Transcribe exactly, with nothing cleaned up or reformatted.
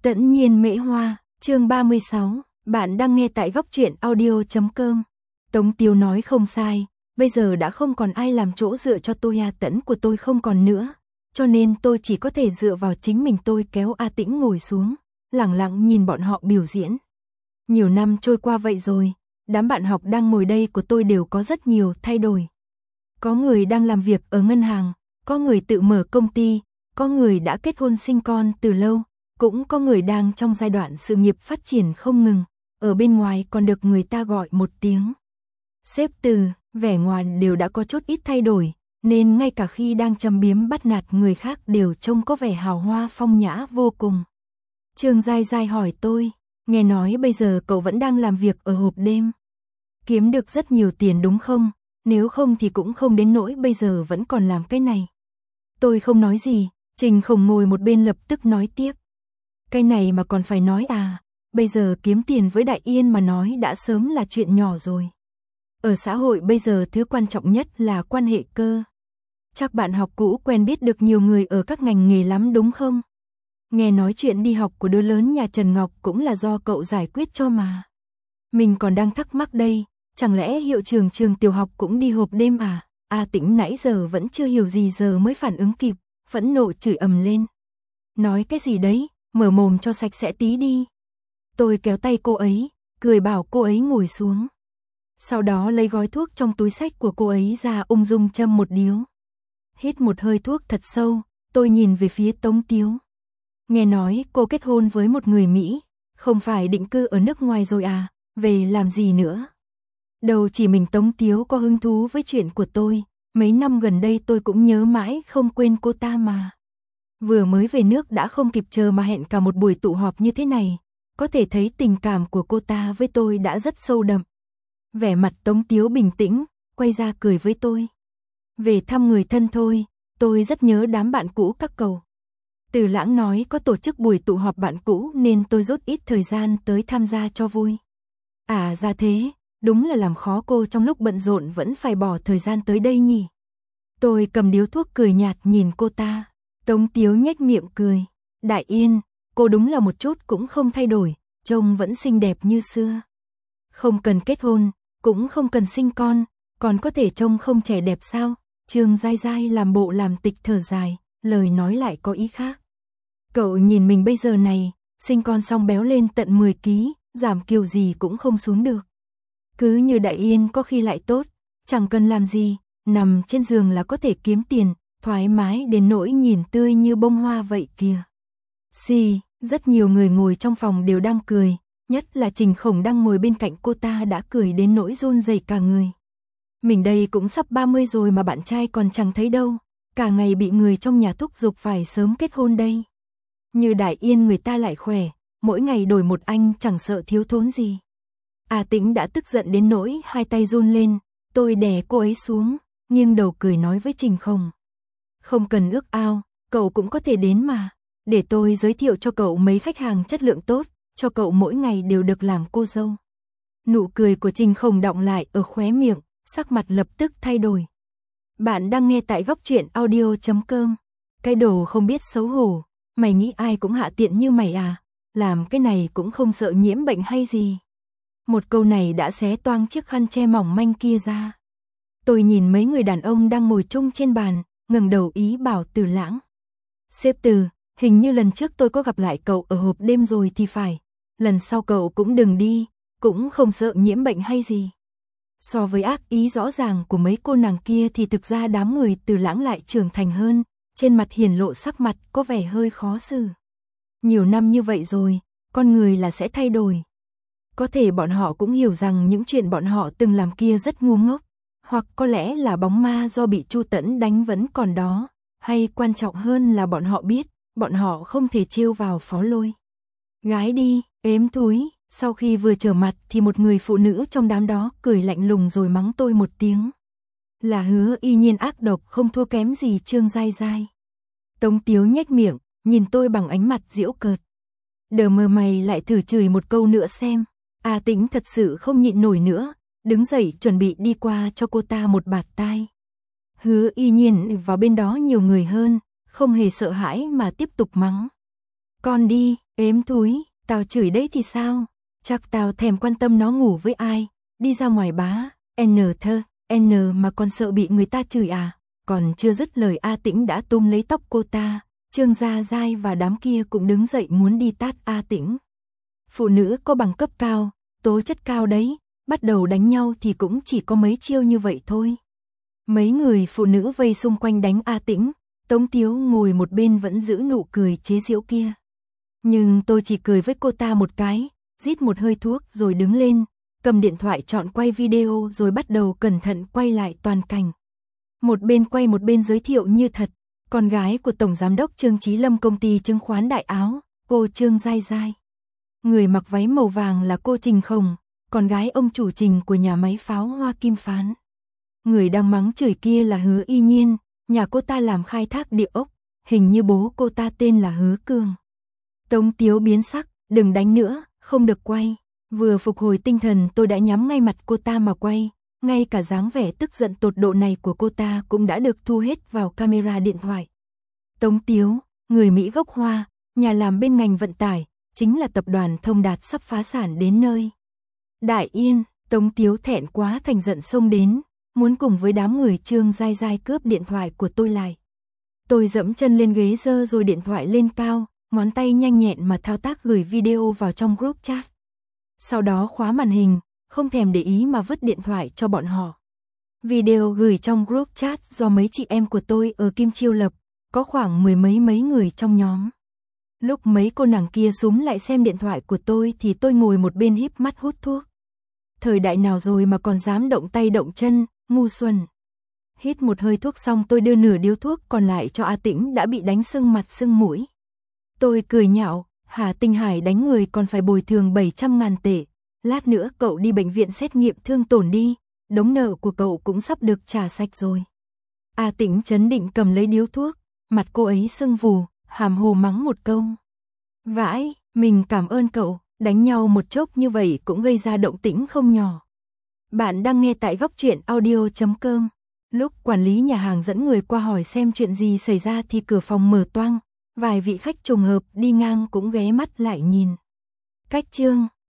Tẫn nhiên mễ hoa, chương ba mươi sáu, bạn đang nghe tại góc truyện audio chấm com. Tống Tiếu nói không sai, bây giờ đã không còn ai làm chỗ dựa cho tôi, A Tẫn của tôi không còn nữa, cho nên tôi chỉ có thể dựa vào chính mình. Tôi kéo A Tĩnh ngồi xuống, lẳng lặng nhìn bọn họ biểu diễn. Nhiều năm trôi qua vậy rồi, đám bạn học đang ngồi đây của tôi đều có rất nhiều thay đổi. Có người đang làm việc ở ngân hàng, có người tự mở công ty, có người đã kết hôn sinh con từ lâu, cũng có người đang trong giai đoạn sự nghiệp phát triển không ngừng, ở bên ngoài còn được người ta gọi một tiếng sếp Từ, vẻ ngoài đều đã có chút ít thay đổi, nên ngay cả khi đang châm biếm bắt nạt người khác đều trông có vẻ hào hoa phong nhã vô cùng. Trương Giai Giai hỏi tôi, nghe nói bây giờ cậu vẫn đang làm việc ở hộp đêm. Kiếm được rất nhiều tiền đúng không? Nếu không thì cũng không đến nỗi bây giờ vẫn còn làm cái này. Tôi không nói gì, Trình Khổng ngồi một bên lập tức nói tiếp. Cái này mà còn phải nói à, bây giờ kiếm tiền với Đại Yên mà nói đã sớm là chuyện nhỏ rồi. Ở xã hội bây giờ thứ quan trọng nhất là quan hệ cơ. Chắc bạn học cũ quen biết được nhiều người ở các ngành nghề lắm đúng không? Nghe nói chuyện đi học của đứa lớn nhà Trần Ngọc cũng là do cậu giải quyết cho mà. Mình còn đang thắc mắc đây, chẳng lẽ hiệu trưởng trường tiểu học cũng đi hộp đêm à? A Tĩnh nãy giờ vẫn chưa hiểu gì giờ mới phản ứng kịp, phẫn nộ chửi ầm lên. Nói cái gì đấy, mở mồm cho sạch sẽ tí đi. Tôi kéo tay cô ấy, cười bảo cô ấy ngồi xuống. Sau đó lấy gói thuốc trong túi xách của cô ấy ra ung dung châm một điếu. Hít một hơi thuốc thật sâu, tôi nhìn về phía Tống Tiếu. Nghe nói cô kết hôn với một người Mỹ, không phải định cư ở nước ngoài rồi à, về làm gì nữa? Đầu chỉ mình Tống Tiếu có hứng thú với chuyện của tôi, mấy năm gần đây tôi cũng nhớ mãi không quên cô ta mà. Vừa mới về nước đã không kịp chờ mà hẹn cả một buổi tụ họp như thế này, có thể thấy tình cảm của cô ta với tôi đã rất sâu đậm. Vẻ mặt Tống Tiếu bình tĩnh, quay ra cười với tôi. Về thăm người thân thôi, tôi rất nhớ đám bạn cũ các cậu. Từ Lãng nói có tổ chức buổi tụ họp bạn cũ nên tôi rút ít thời gian tới tham gia cho vui. À ra thế, đúng là làm khó cô trong lúc bận rộn vẫn phải bỏ thời gian tới đây nhỉ. Tôi cầm điếu thuốc cười nhạt nhìn cô ta. Tống Tiếu nhếch miệng cười. Đại Yên, cô đúng là một chút cũng không thay đổi, trông vẫn xinh đẹp như xưa. Không cần kết hôn, cũng không cần sinh con, còn có thể trông không trẻ đẹp sao? Trương Giai Giai làm bộ làm tịch thở dài, lời nói lại có ý khác. Cậu nhìn mình bây giờ này, sinh con xong béo lên tận mười ki lô gam, giảm kiểu gì cũng không xuống được. Cứ như Đại Yên có khi lại tốt, chẳng cần làm gì, nằm trên giường là có thể kiếm tiền, thoải mái đến nỗi nhìn tươi như bông hoa vậy kìa. Xì, rất nhiều người ngồi trong phòng đều đang cười, nhất là Trình Khổng đang ngồi bên cạnh cô ta đã cười đến nỗi run rẩy cả người. Mình đây cũng sắp ba mươi rồi mà bạn trai còn chẳng thấy đâu, cả ngày bị người trong nhà thúc giục phải sớm kết hôn đây. Như Đại Yên người ta lại khỏe, mỗi ngày đổi một anh chẳng sợ thiếu thốn gì. A Tĩnh đã tức giận đến nỗi hai tay run lên, tôi đè cô ấy xuống, nghiêng đầu cười nói với Trình Khổng. Không cần ước ao, cậu cũng có thể đến mà, để tôi giới thiệu cho cậu mấy khách hàng chất lượng tốt, cho cậu mỗi ngày đều được làm cô dâu. Nụ cười của Trình Khổng đọng lại ở khóe miệng, sắc mặt lập tức thay đổi. Bạn đang nghe tại góc truyện audio chấm com. Cái đồ không biết xấu hổ, mày nghĩ ai cũng hạ tiện như mày à, làm cái này cũng không sợ nhiễm bệnh hay gì. Một câu này đã xé toang chiếc khăn che mỏng manh kia ra. Tôi nhìn mấy người đàn ông đang ngồi chung trên bàn, ngẩng đầu ý bảo Từ Lãng. Sếp Từ, hình như lần trước tôi có gặp lại cậu ở hộp đêm rồi thì phải. Lần sau cậu cũng đừng đi, cũng không sợ nhiễm bệnh hay gì. So với ác ý rõ ràng của mấy cô nàng kia thì thực ra đám người Từ Lãng lại trưởng thành hơn, trên mặt hiển lộ sắc mặt có vẻ hơi khó xử. Nhiều năm như vậy rồi, con người là sẽ thay đổi. Có thể bọn họ cũng hiểu rằng những chuyện bọn họ từng làm kia rất ngu ngốc, hoặc có lẽ là bóng ma do bị Chu Tẫn đánh vẫn còn đó, hay quan trọng hơn là bọn họ biết, bọn họ không thể trêu vào Phó Lôi. Gái đi, ếm thúi. Sau khi vừa trở mặt thì một người phụ nữ trong đám đó cười lạnh lùng rồi mắng tôi một tiếng. Là Hứa Y Nhiên ác độc không thua kém gì Trương Giai Giai. Tống Tiếu nhếch miệng, nhìn tôi bằng ánh mặt giễu cợt. Đờ mờ mày lại thử chửi một câu nữa xem. A Tĩnh thật sự không nhịn nổi nữa, đứng dậy chuẩn bị đi qua cho cô ta một bạt tai. Hứa Y Nhiên vào bên đó nhiều người hơn, không hề sợ hãi mà tiếp tục mắng. Con đi, Ếm thúi, tao chửi đấy thì sao? Chắc tao thèm quan tâm nó ngủ với ai, đi ra ngoài bá, N thơ, N mà còn sợ bị người ta chửi à? Còn chưa dứt lời A Tĩnh đã túm lấy tóc cô ta, Trương Gia Giai và đám kia cũng đứng dậy muốn đi tát A Tĩnh. Phụ nữ có bằng cấp cao, tố chất cao đấy, bắt đầu đánh nhau thì cũng chỉ có mấy chiêu như vậy thôi. Mấy người phụ nữ vây xung quanh đánh A Tĩnh, Tống Tiếu ngồi một bên vẫn giữ nụ cười chế giễu kia. Nhưng tôi chỉ cười với cô ta một cái, rít một hơi thuốc rồi đứng lên, cầm điện thoại chọn quay video rồi bắt đầu cẩn thận quay lại toàn cảnh. Một bên quay một bên giới thiệu như thật, con gái của Tổng Giám đốc Trương Chí Lâm công ty chứng khoán Đại Áo, cô Trương Giai Giai. Người mặc váy màu vàng là cô Trình Khổng, con gái ông chủ Trình của nhà máy pháo hoa Kim Phán. Người đang mắng chửi kia là Hứa Y Nhiên, nhà cô ta làm khai thác địa ốc, hình như bố cô ta tên là Hứa Cường. Tống Tiếu biến sắc, đừng đánh nữa, không được quay. Vừa phục hồi tinh thần tôi đã nhắm ngay mặt cô ta mà quay, ngay cả dáng vẻ tức giận tột độ này của cô ta cũng đã được thu hết vào camera điện thoại. Tống Tiếu, người Mỹ gốc Hoa, nhà làm bên ngành vận tải, chính là tập đoàn Thông Đạt sắp phá sản đến nơi. Đại Yên, Tống Tiếu thẹn quá thành giận xông đến, muốn cùng với đám người Trương Giai Giai cướp điện thoại của tôi lại. Tôi dẫm chân lên ghế giơ rồi điện thoại lên cao, ngón tay nhanh nhẹn mà thao tác gửi video vào trong group chat. Sau đó khóa màn hình, không thèm để ý mà vứt điện thoại cho bọn họ. Video gửi trong group chat do mấy chị em của tôi ở Kim Chiêu lập, có khoảng mười mấy mấy người trong nhóm. Lúc mấy cô nàng kia súm lại xem điện thoại của tôi thì tôi ngồi một bên híp mắt hút thuốc. Thời đại nào rồi mà còn dám động tay động chân, ngu xuẩn. Hít một hơi thuốc xong tôi đưa nửa điếu thuốc còn lại cho A Tĩnh đã bị đánh sưng mặt sưng mũi. Tôi cười nhạo, Hà Tinh Hải đánh người còn phải bồi thường bảy trăm ngàn tệ. Lát nữa cậu đi bệnh viện xét nghiệm thương tổn đi, đống nợ của cậu cũng sắp được trả sạch rồi. A Tĩnh chấn định cầm lấy điếu thuốc, mặt cô ấy sưng vù, hàm hồ mắng một câu. Vãi, mình cảm ơn cậu, đánh nhau một chốc như vậy cũng gây ra động tĩnh không nhỏ. Bạn đang nghe tại góc truyện audio chấm com. Lúc quản lý nhà hàng dẫn người qua hỏi xem chuyện gì xảy ra thì cửa phòng mở toang, vài vị khách trùng hợp đi ngang cũng ghé mắt lại nhìn. Cách Trương